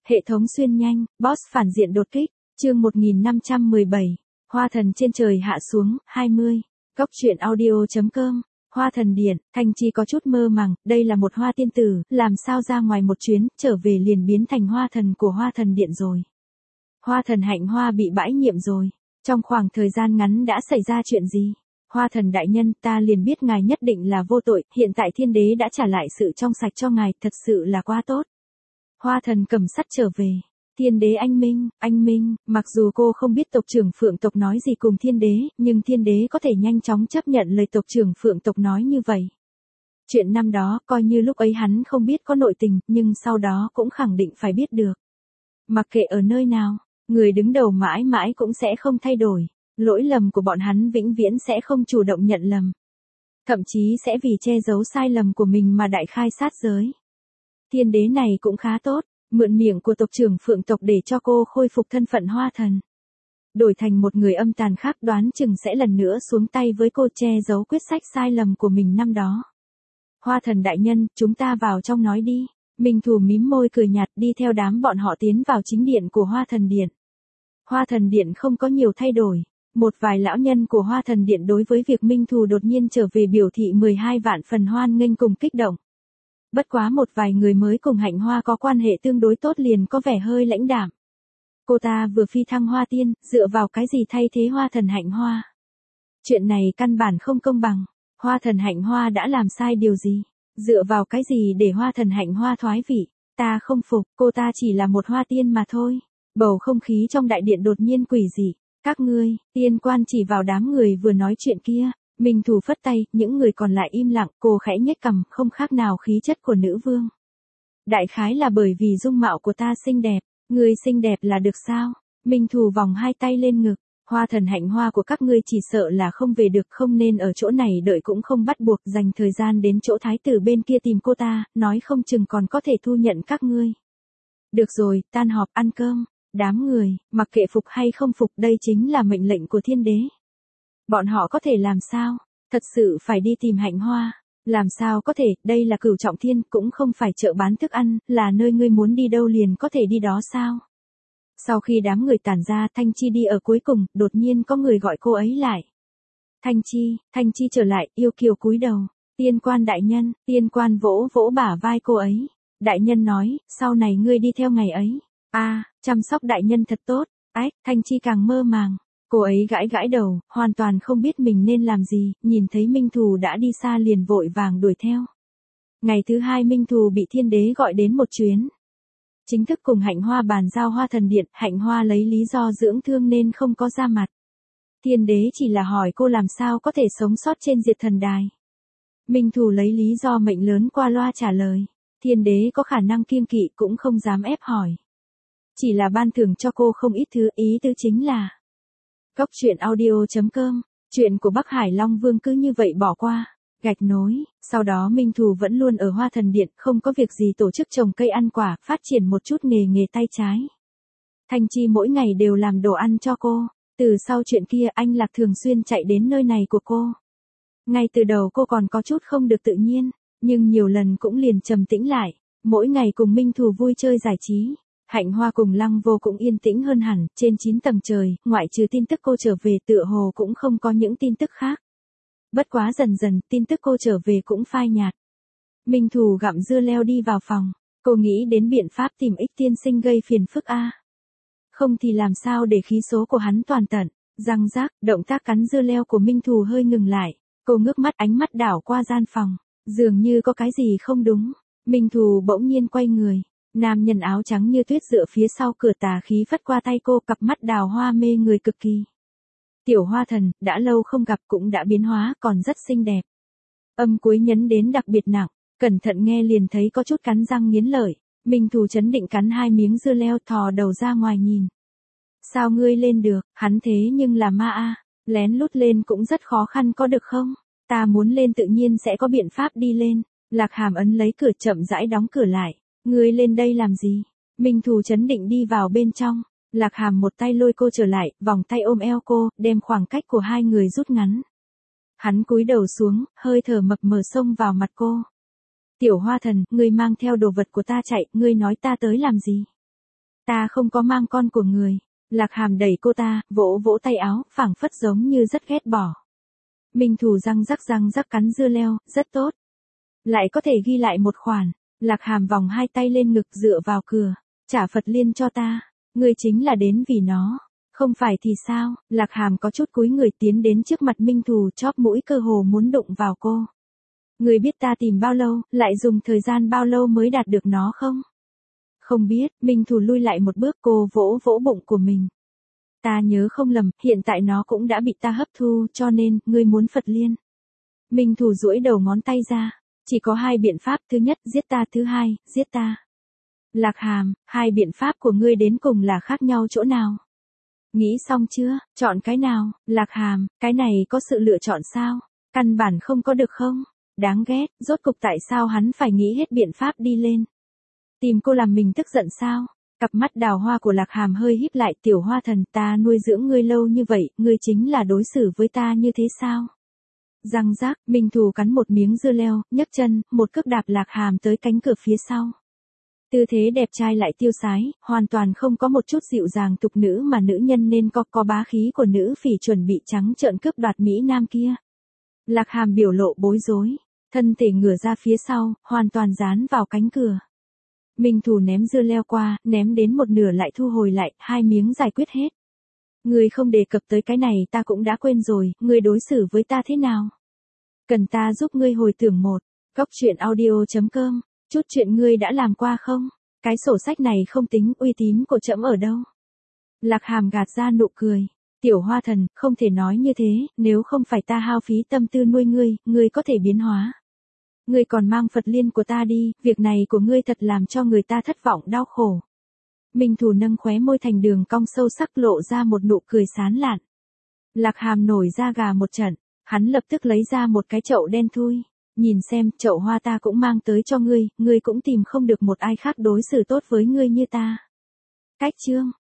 Hệ thống xuyên nhanh, boss phản diện đột kích, chương 1517, Hoa thần trên trời hạ xuống, 20, Góc truyện audio.com, Hoa thần điện, Thanh Chi có chút mơ màng, đây là một hoa tiên tử, làm sao ra ngoài một chuyến, trở về liền biến thành hoa thần của hoa thần điện rồi. Hoa thần Hạnh Hoa bị bãi nhiệm rồi, trong khoảng thời gian ngắn đã xảy ra chuyện gì? Hoa thần đại nhân, ta liền biết ngài nhất định là vô tội, hiện tại thiên đế đã trả lại sự trong sạch cho ngài, thật sự là quá tốt. Hoa thần cầm sắt trở về. Thiên đế anh Minh, mặc dù cô không biết tộc trưởng Phượng tộc nói gì cùng thiên đế, nhưng thiên đế có thể nhanh chóng chấp nhận lời tộc trưởng Phượng tộc nói như vậy. Chuyện năm đó, coi như lúc ấy hắn không biết có nội tình, nhưng sau đó cũng khẳng định phải biết được. Mặc kệ ở nơi nào, người đứng đầu mãi mãi cũng sẽ không thay đổi. Lỗi lầm của bọn hắn vĩnh viễn sẽ không chủ động nhận lầm. Thậm chí sẽ vì che giấu sai lầm của mình mà đại khai sát giới. Thiên đế này cũng khá tốt, mượn miệng của tộc trưởng Phượng tộc để cho cô khôi phục thân phận hoa thần. Đổi thành một người âm tàn khác đoán chừng sẽ lần nữa xuống tay với cô che giấu quyết sách sai lầm của mình năm đó. Hoa thần đại nhân, chúng ta vào trong nói đi. Minh Thù mím môi cười nhạt đi theo đám bọn họ tiến vào chính điện của Hoa thần điện. Hoa thần điện không có nhiều thay đổi. Một vài lão nhân của Hoa thần điện đối với việc Minh Thù đột nhiên trở về biểu thị 12 vạn phần hoan nghênh cùng kích động. Bất quá một vài người mới cùng Hạnh Hoa có quan hệ tương đối tốt liền có vẻ hơi lãnh đạm. Cô ta vừa phi thăng hoa tiên, dựa vào cái gì thay thế Hoa thần Hạnh Hoa? Chuyện này căn bản không công bằng. Hoa thần Hạnh Hoa đã làm sai điều gì? Dựa vào cái gì để Hoa thần Hạnh Hoa thoái vị? Ta không phục, cô ta chỉ là một hoa tiên mà thôi. Bầu không khí trong đại điện đột nhiên quỷ dị. Các ngươi, tiên quan chỉ vào đám người vừa nói chuyện kia. Minh Thù phất tay, những người còn lại im lặng, cô khẽ nhếch cằm, không khác nào khí chất của nữ vương. Đại khái là bởi vì dung mạo của ta xinh đẹp, người xinh đẹp là được sao? Minh Thù vòng hai tay lên ngực, Hoa thần Hạnh Hoa của các ngươi chỉ sợ là không về được, không nên ở chỗ này đợi cũng không bắt buộc dành thời gian đến chỗ thái tử bên kia tìm cô ta, nói không chừng còn có thể thu nhận các ngươi. Được rồi, tan họp ăn cơm. Đám người, mặc kệ phục hay không phục đây chính là mệnh lệnh của thiên đế. Bọn họ có thể làm sao? Thật sự phải đi tìm Hạnh Hoa. Làm sao có thể, đây là Cửu Trọng Thiên, cũng không phải chợ bán thức ăn, là nơi ngươi muốn đi đâu liền có thể đi đó sao? Sau khi đám người tản ra, Thanh Chi đi ở cuối cùng, đột nhiên có người gọi cô ấy lại. Thanh Chi trở lại, yêu kiều cúi đầu. Tiên quan đại nhân, tiên quan vỗ vỗ bả vai cô ấy. Đại nhân nói, sau này ngươi đi theo ngày ấy. Chăm sóc đại nhân thật tốt. Thanh Chi càng mơ màng. Cô ấy gãi gãi đầu, hoàn toàn không biết mình nên làm gì, nhìn thấy Minh Thù đã đi xa liền vội vàng đuổi theo. Ngày thứ hai Minh Thù bị thiên đế gọi đến một chuyến. Chính thức cùng Hạnh Hoa bàn giao Hoa thần điện, Hạnh Hoa lấy lý do dưỡng thương nên không có ra mặt. Thiên đế chỉ là hỏi cô làm sao có thể sống sót trên diệt thần đài. Minh Thù lấy lý do mệnh lớn qua loa trả lời. Thiên đế có khả năng kiêng kỵ cũng không dám ép hỏi. Chỉ là ban thưởng cho cô không ít thứ, ý tứ chính là Góc truyện audio.com, chuyện của Bắc Hải Long Vương cứ như vậy bỏ qua, gạch nối, sau đó Minh Thù vẫn luôn ở Hoa thần điện, không có việc gì tổ chức trồng cây ăn quả, phát triển một chút nghề tay trái. Thanh Chi mỗi ngày đều làm đồ ăn cho cô, từ sau chuyện kia anh Lạc thường xuyên chạy đến nơi này của cô. Ngay từ đầu cô còn có chút không được tự nhiên, nhưng nhiều lần cũng liền trầm tĩnh lại, mỗi ngày cùng Minh Thù vui chơi giải trí. Hạnh Hoa cùng Lăng Vô cũng yên tĩnh hơn hẳn, trên 9 tầng trời, ngoại trừ tin tức cô trở về tựa hồ cũng không có những tin tức khác. Bất quá dần dần, tin tức cô trở về cũng phai nhạt. Minh Thù gặm dưa leo đi vào phòng, cô nghĩ đến biện pháp tìm Ích tiên sinh gây phiền phức Không thì làm sao để khí số của hắn toàn tận, răng rác, động tác cắn dưa leo của Minh Thù hơi ngừng lại, cô ngước mắt ánh mắt đảo qua gian phòng, dường như có cái gì không đúng. Minh Thù bỗng nhiên quay người. Nam nhân áo trắng như tuyết dựa phía sau cửa tà khí phất qua tay cô, cặp mắt đào hoa mê người cực kỳ. Tiểu Hoa thần, đã lâu không gặp cũng đã biến hóa, còn rất xinh đẹp. Âm cuối nhấn đến đặc biệt nặng, cẩn thận nghe liền thấy có chút cắn răng nghiến lợi. Minh Thù chấn định cắn 2 miếng dưa leo, thò đầu ra ngoài nhìn. Sao ngươi lên được, hắn thế nhưng là ma lén lút lên cũng rất khó khăn có được không? Ta muốn lên tự nhiên sẽ có biện pháp đi lên. Lạc Hàm ấn lấy cửa chậm rãi đóng cửa lại. Ngươi lên đây làm gì? Minh Thù chấn định đi vào bên trong. Lạc Hàm một tay lôi cô trở lại, vòng tay ôm eo cô, đem khoảng cách của hai người rút ngắn. Hắn cúi đầu xuống, hơi thở mập mờ xông vào mặt cô. Tiểu Hoa thần, ngươi mang theo đồ vật của ta chạy, ngươi nói ta tới làm gì? Ta không có mang con của người. Lạc Hàm đẩy cô ta, vỗ vỗ tay áo, phảng phất giống như rất ghét bỏ. Minh Thù răng rắc cắn dưa leo, rất tốt. Lại có thể ghi lại một khoản. Lạc Hàm vòng hai tay lên ngực dựa vào cửa. Trả Phật Liên cho ta. Ngươi chính là đến vì nó. Không phải thì sao? Lạc Hàm có chút cúi người tiến đến trước mặt Minh Thù, chóp mũi cơ hồ muốn đụng vào cô. Ngươi biết ta tìm bao lâu, lại dùng thời gian bao lâu mới đạt được nó không? Không biết. Minh Thù lui lại một bước, cô vỗ vỗ bụng của mình. Ta nhớ không lầm, hiện tại nó cũng đã bị ta hấp thu, cho nên, ngươi muốn Phật Liên. Minh Thù duỗi đầu ngón tay ra. Chỉ có hai biện pháp, thứ nhất, giết ta, thứ hai, giết ta. Lạc Hàm, hai biện pháp của ngươi đến cùng là khác nhau chỗ nào? Nghĩ xong chưa, chọn cái nào? Lạc Hàm, cái này có sự lựa chọn sao? Căn bản không có được không? Đáng ghét, rốt cục tại sao hắn phải nghĩ hết biện pháp đi lên? Tìm cô làm mình tức giận sao? Cặp mắt đào hoa của Lạc Hàm hơi híp lại, tiểu hoa thần, ta nuôi dưỡng ngươi lâu như vậy, ngươi chính là đối xử với ta như thế sao? Răng rác, Minh Thù cắn một miếng dưa leo, nhấc chân, một cước đạp Lạc Hàm tới cánh cửa phía sau. Tư thế đẹp trai lại tiêu sái, hoàn toàn không có một chút dịu dàng tục nữ mà nữ nhân nên có bá khí của nữ phỉ chuẩn bị trắng trợn cướp đoạt Mỹ Nam kia. Lạc Hàm biểu lộ bối rối, thân thể ngửa ra phía sau, hoàn toàn dán vào cánh cửa. Minh Thù ném dưa leo qua, ném đến một nửa lại thu hồi lại, hai miếng giải quyết hết. Ngươi không đề cập tới cái này ta cũng đã quên rồi, ngươi đối xử với ta thế nào? Cần ta giúp ngươi hồi tưởng một, góc truyện audio.com, chút chuyện ngươi đã làm qua không? Cái sổ sách này không tính, uy tín của trẫm ở đâu? Lạc Hàm gạt ra nụ cười. Tiểu hoa thần, không thể nói như thế, nếu không phải ta hao phí tâm tư nuôi ngươi có thể biến hóa. Ngươi còn mang Phật Liên của ta đi, việc này của ngươi thật làm cho người ta thất vọng đau khổ. Minh Thù nâng khóe môi thành đường cong sâu sắc lộ ra một nụ cười sán lạn. Lạc Hàm nổi da gà một trận, hắn lập tức lấy ra một cái chậu đen thui. Nhìn xem, chậu hoa ta cũng mang tới cho ngươi cũng tìm không được một ai khác đối xử tốt với ngươi như ta. Cách chương.